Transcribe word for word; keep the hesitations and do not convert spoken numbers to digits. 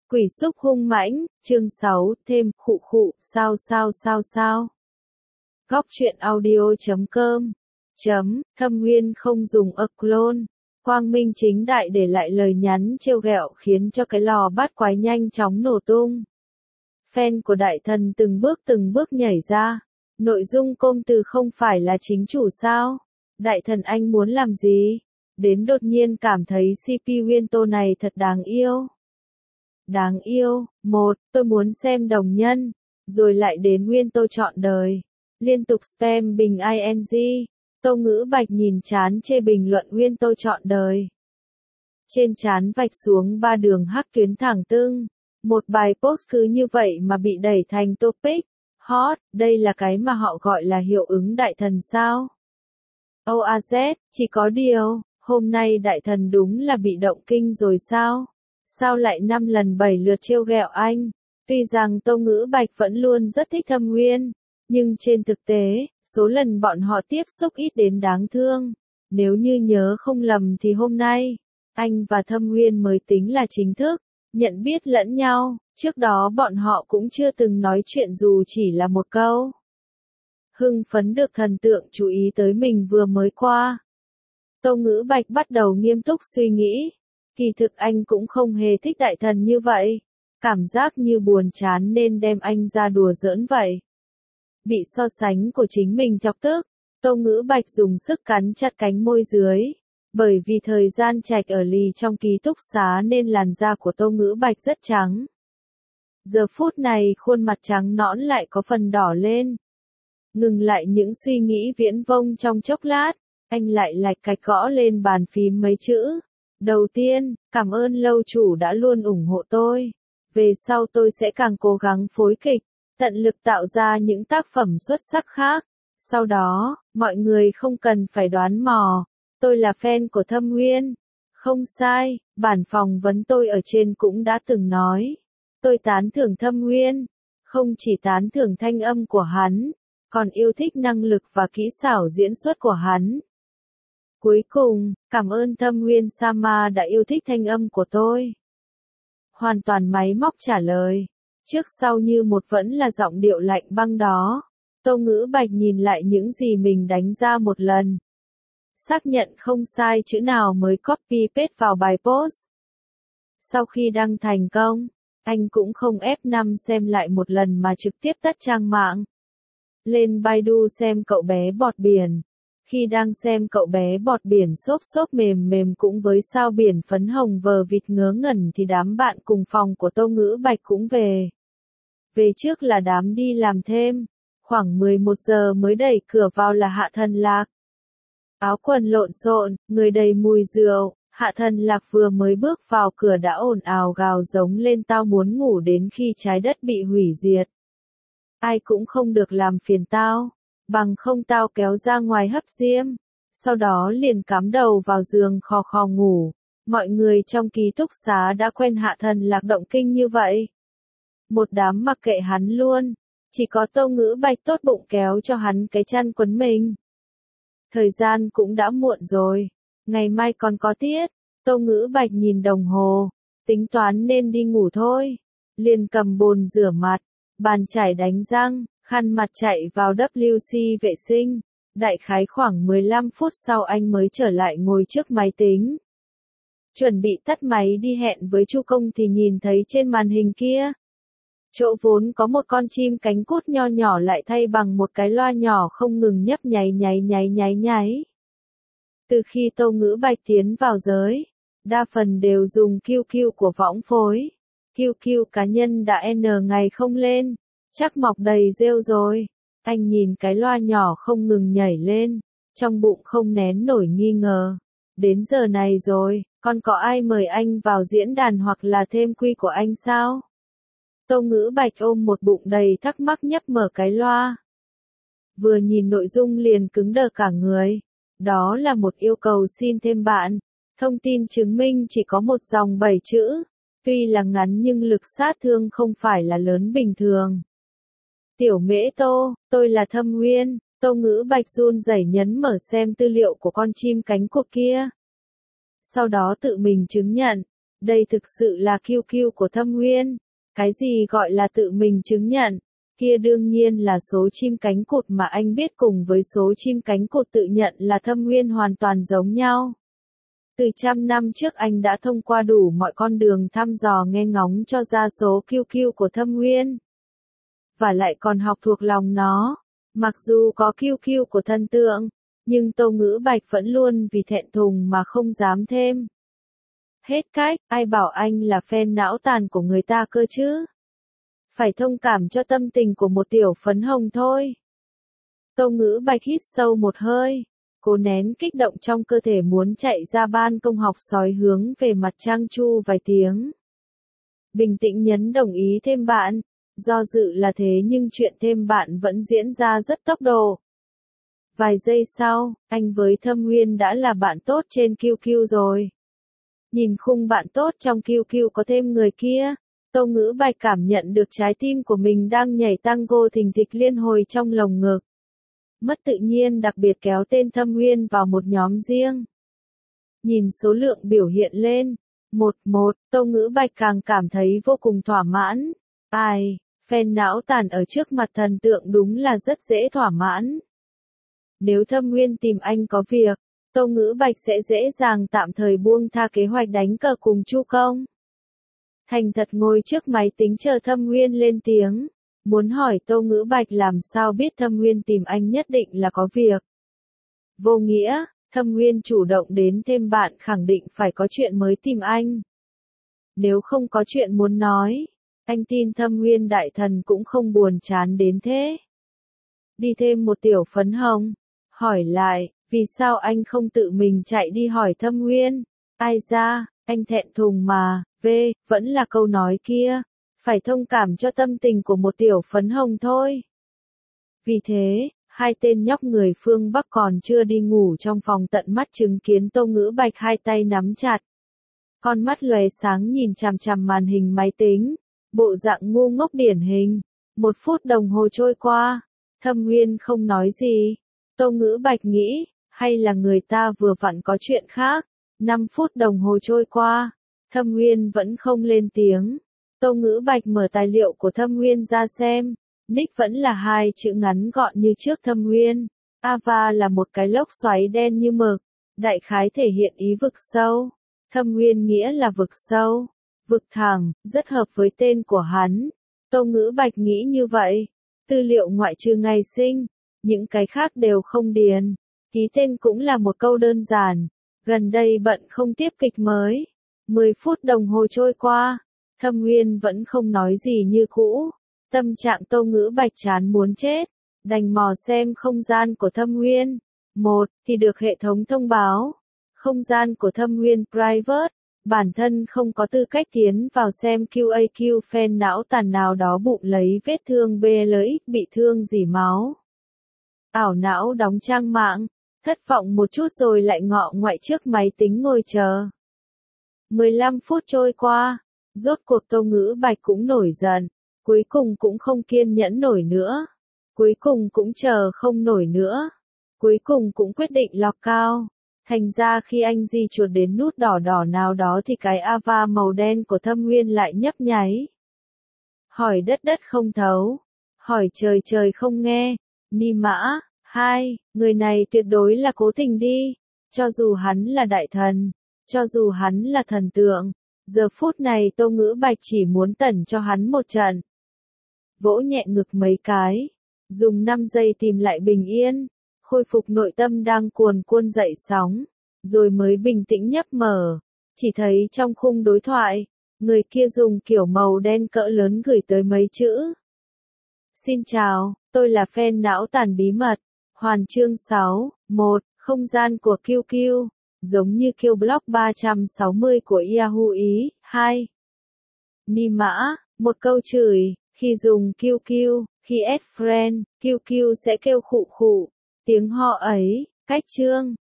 Quỷ xúc hung mãnh, chương sáu, thêm, khụ khụ, sao sao sao sao. Góc truyện audio chấm com chấm, Thâm Nguyên không dùng ơ clone. Quang Minh chính đại để lại lời nhắn trêu ghẹo khiến cho cái lò bát quái nhanh chóng nổ tung. Fan của đại thần từng bước từng bước nhảy ra. Nội dung công từ không phải là chính chủ sao? Đại thần anh muốn làm gì? Đến đột nhiên cảm thấy xê pê Winto này thật đáng yêu. Đáng yêu, một, tôi muốn xem đồng nhân, rồi lại đến Winto trọn đời. Liên tục spam bình ing, Tâu Ngữ Bạch nhìn chán chê bình luận Winto trọn đời. Trên trán vạch xuống ba đường hắc tuyến thẳng tưng. Một bài post cứ như vậy mà bị đẩy thành topic hot, đây là cái mà họ gọi là hiệu ứng đại thần sao? o a zét, chỉ có điều, hôm nay đại thần đúng là bị động kinh rồi sao? Sao lại năm lần bảy lượt trêu ghẹo anh? Tuy rằng Tâu Ngữ Bạch vẫn luôn rất thích Thâm Nguyên, nhưng trên thực tế, số lần bọn họ tiếp xúc ít đến đáng thương. Nếu như nhớ không lầm thì hôm nay, anh và Thâm Nguyên mới tính là chính thức nhận biết lẫn nhau, trước đó bọn họ cũng chưa từng nói chuyện dù chỉ là một câu. Hưng phấn được thần tượng chú ý tới mình vừa mới qua. Tâu Ngữ Bạch bắt đầu nghiêm túc suy nghĩ. Kỳ thực anh cũng không hề thích đại thần như vậy. Cảm giác như buồn chán nên đem anh ra đùa giỡn vậy. Bị so sánh của chính mình chọc tức, Tâu Ngữ Bạch dùng sức cắn chặt cánh môi dưới. Bởi vì thời gian trạch ở lì trong ký túc xá nên làn da của Tâu Ngữ Bạch rất trắng. Giờ phút này khuôn mặt trắng nõn lại có phần đỏ lên. Ngừng lại những suy nghĩ viễn vông trong chốc lát, anh lại lạch cạch gõ lên bàn phím mấy chữ. Đầu tiên, cảm ơn lâu chủ đã luôn ủng hộ tôi. Về sau tôi sẽ càng cố gắng phối kịch, tận lực tạo ra những tác phẩm xuất sắc khác. Sau đó, mọi người không cần phải đoán mò. Tôi là fan của Thâm Nguyên. Không sai, bản phỏng vấn tôi ở trên cũng đã từng nói. Tôi tán thưởng Thâm Nguyên. Không chỉ tán thưởng thanh âm của hắn, còn yêu thích năng lực và kỹ xảo diễn xuất của hắn. Cuối cùng, cảm ơn Thâm Nguyên Sama đã yêu thích thanh âm của tôi. Hoàn toàn máy móc trả lời. Trước sau như một vẫn là giọng điệu lạnh băng đó. Tâu Ngữ Bạch nhìn lại những gì mình đánh ra một lần. Xác nhận không sai chữ nào mới copy paste vào bài post. Sau khi đăng thành công, anh cũng không ép năm xem lại một lần mà trực tiếp tắt trang mạng. Lên Baidu xem cậu bé bọt biển. Khi đang xem cậu bé bọt biển xốp xốp mềm mềm cũng với sao biển phấn hồng vờ vịt ngớ ngẩn thì đám bạn cùng phòng của Tâu Ngữ Bạch cũng về. Về trước là đám đi làm thêm. Khoảng mười một giờ mới đẩy cửa vào là Hạ Thần Lạc. Áo quần lộn xộn, người đầy mùi rượu, Hạ Thần Lạc vừa mới bước vào cửa đã ồn ào gào giống lên tao muốn ngủ đến khi trái đất bị hủy diệt. Ai cũng không được làm phiền tao, bằng không tao kéo ra ngoài hấp diêm. Sau đó liền cắm đầu vào giường khò khò ngủ. Mọi người trong ký túc xá đã quen Hạ Thần Lạc động kinh như vậy. Một đám mặc kệ hắn luôn, chỉ có Tâu Ngữ Bạch tốt bụng kéo cho hắn cái chăn quấn mình. Thời gian cũng đã muộn rồi, ngày mai còn có tiết. Tâu Ngữ Bạch nhìn đồng hồ, tính toán nên đi ngủ thôi. Liền cầm bồn rửa mặt, bàn chải đánh răng, khăn mặt chạy vào vê kép xê vệ sinh. Đại khái khoảng mười lăm phút sau anh mới trở lại ngồi trước máy tính. Chuẩn bị tắt máy đi hẹn với Chu Công thì nhìn thấy trên màn hình kia. Chỗ vốn có một con chim cánh cút nho nhỏ lại thay bằng một cái loa nhỏ không ngừng nhấp nháy nháy nháy nháy nháy. Từ khi Tâu Ngữ Bạch tiến vào giới, đa phần đều dùng quy quy của võng phối. quy quy cá nhân đã N ngày không lên, chắc mọc đầy rêu rồi. Anh nhìn cái loa nhỏ không ngừng nhảy lên, trong bụng không nén nổi nghi ngờ. Đến giờ này rồi, còn có ai mời anh vào diễn đàn hoặc là thêm quy của anh sao? Tâu Ngữ Bạch ôm một bụng đầy thắc mắc nhấp mở cái loa. Vừa nhìn nội dung liền cứng đờ cả người. Đó là một yêu cầu xin thêm bạn. Thông tin chứng minh chỉ có một dòng bảy chữ. Tuy là ngắn nhưng lực sát thương không phải là lớn bình thường. Tiểu Mễ Tô, tôi là Thâm Nguyên. Tâu Ngữ Bạch run rẩy nhấn mở xem tư liệu của con chim cánh cụt kia. Sau đó tự mình chứng nhận. Đây thực sự là Q Q của Thâm Nguyên. Cái gì gọi là tự mình chứng nhận? Kia đương nhiên là số chim cánh cụt mà anh biết cùng với số chim cánh cụt tự nhận là Thâm Nguyên hoàn toàn giống nhau. Từ trăm năm trước anh đã thông qua đủ mọi con đường thăm dò nghe ngóng cho ra số Q Q của Thâm Nguyên. Và lại còn học thuộc lòng nó. Mặc dù có Q Q của thần tượng, nhưng Tô Ngữ Bạch vẫn luôn vì thẹn thùng mà không dám thêm. Hết cách, ai bảo anh là fan não tàn của người ta cơ chứ? Phải thông cảm cho tâm tình của một tiểu phấn hồng thôi. Tô Ngữ Bạch hít sâu một hơi, cố nén kích động trong cơ thể muốn chạy ra ban công học sói hướng về mặt Trang Chu vài tiếng. Bình tĩnh nhấn đồng ý thêm bạn, do dự là thế nhưng chuyện thêm bạn vẫn diễn ra rất tốc độ. Vài giây sau, anh với Thâm Nguyên đã là bạn tốt trên Q Q rồi. Nhìn khung bạn tốt trong Q Q có thêm người kia, Tô Ngữ Bạch cảm nhận được trái tim của mình đang nhảy tango thình thịch liên hồi trong lồng ngực. Mất tự nhiên đặc biệt kéo tên Thâm Nguyên vào một nhóm riêng. Nhìn số lượng biểu hiện lên, một một, Tô Ngữ Bạch càng cảm thấy vô cùng thỏa mãn. Ai, fan não tàn ở trước mặt thần tượng đúng là rất dễ thỏa mãn. Nếu Thâm Nguyên tìm anh có việc, Tô Ngữ Bạch sẽ dễ dàng tạm thời buông tha kế hoạch đánh cờ cùng Chu Công. Thành thật ngồi trước máy tính chờ Thâm Nguyên lên tiếng, muốn hỏi Tô Ngữ Bạch làm sao biết Thâm Nguyên tìm anh nhất định là có việc. Vô nghĩa, Thâm Nguyên chủ động đến thêm bạn khẳng định phải có chuyện mới tìm anh. Nếu không có chuyện muốn nói, anh tin Thâm Nguyên đại thần cũng không buồn chán đến thế. Đi thêm một tiểu phấn hồng, hỏi lại, vì sao anh không tự mình chạy đi hỏi Thâm Nguyên? Ai ra, anh thẹn thùng mà, v, vẫn là câu nói kia, phải thông cảm cho tâm tình của một tiểu phấn hồng thôi. Vì thế, hai tên nhóc người phương Bắc còn chưa đi ngủ trong phòng tận mắt chứng kiến Tô Ngữ Bạch hai tay nắm chặt. Con mắt lóe sáng nhìn chằm chằm màn hình máy tính, bộ dạng ngu ngốc điển hình. Một phút đồng hồ trôi qua, Thâm Nguyên không nói gì. Tô Ngữ Bạch nghĩ, hay là người ta vừa vặn có chuyện khác. Năm phút đồng hồ trôi qua, Thâm Nguyên vẫn không lên tiếng. Tô Ngữ Bạch mở tài liệu của Thâm Nguyên ra xem. Nick vẫn là hai chữ ngắn gọn như trước Thâm Nguyên. Ava là một cái lốc xoáy đen như mực. Đại khái thể hiện ý vực sâu. Thâm Nguyên nghĩa là vực sâu. Vực thẳng, rất hợp với tên của hắn. Tô Ngữ Bạch nghĩ như vậy. Tư liệu ngoại trừ ngày sinh, những cái khác đều không điền. Ký tên cũng là một câu đơn giản. Gần đây bận không tiếp kịch mới. mười phút đồng hồ trôi qua, Thâm Nguyên vẫn không nói gì như cũ. Tâm trạng Tô Ngữ Bạch chán muốn chết, đành mò xem không gian của Thâm Nguyên. Một, thì được hệ thống thông báo. Không gian của Thâm Nguyên private, bản thân không có tư cách tiến vào xem Q A Q fan não tàn nào đó bụng lấy vết thương B L X bị thương dỉ máu. Ảo não đóng trang mạng, thất vọng một chút rồi lại ngọ ngoại trước máy tính ngồi chờ. mười lăm phút trôi qua, rốt cuộc Tô Ngữ Bạch cũng nổi giận, cuối cùng cũng không kiên nhẫn nổi nữa, cuối cùng cũng chờ không nổi nữa, cuối cùng cũng quyết định lọc cao. Thành ra khi anh di chuột đến nút đỏ đỏ nào đó thì cái ava màu đen của Thâm Nguyên lại nhấp nháy. Hỏi đất đất không thấu, hỏi trời trời không nghe, ni mã, hai, người này tuyệt đối là cố tình đi, cho dù hắn là đại thần, cho dù hắn là thần tượng, giờ phút này Tô Ngữ Bạch chỉ muốn tẩn cho hắn một trận. Vỗ nhẹ ngực mấy cái, dùng năm giây tìm lại bình yên, khôi phục nội tâm đang cuồn cuộn dậy sóng, rồi mới bình tĩnh nhấp mở, chỉ thấy trong khung đối thoại, người kia dùng kiểu màu đen cỡ lớn gửi tới mấy chữ. Xin chào, tôi là fan não tàn bí mật, Hoàn chương sáu, một, không gian của Q Q, giống như Q Block ba trăm sáu mươi của Yahoo ý, hai. Ni mã, một câu chửi, khi dùng Q Q, khi add friend, Q Q sẽ kêu khụ khụ, tiếng họ ấy, cách chương.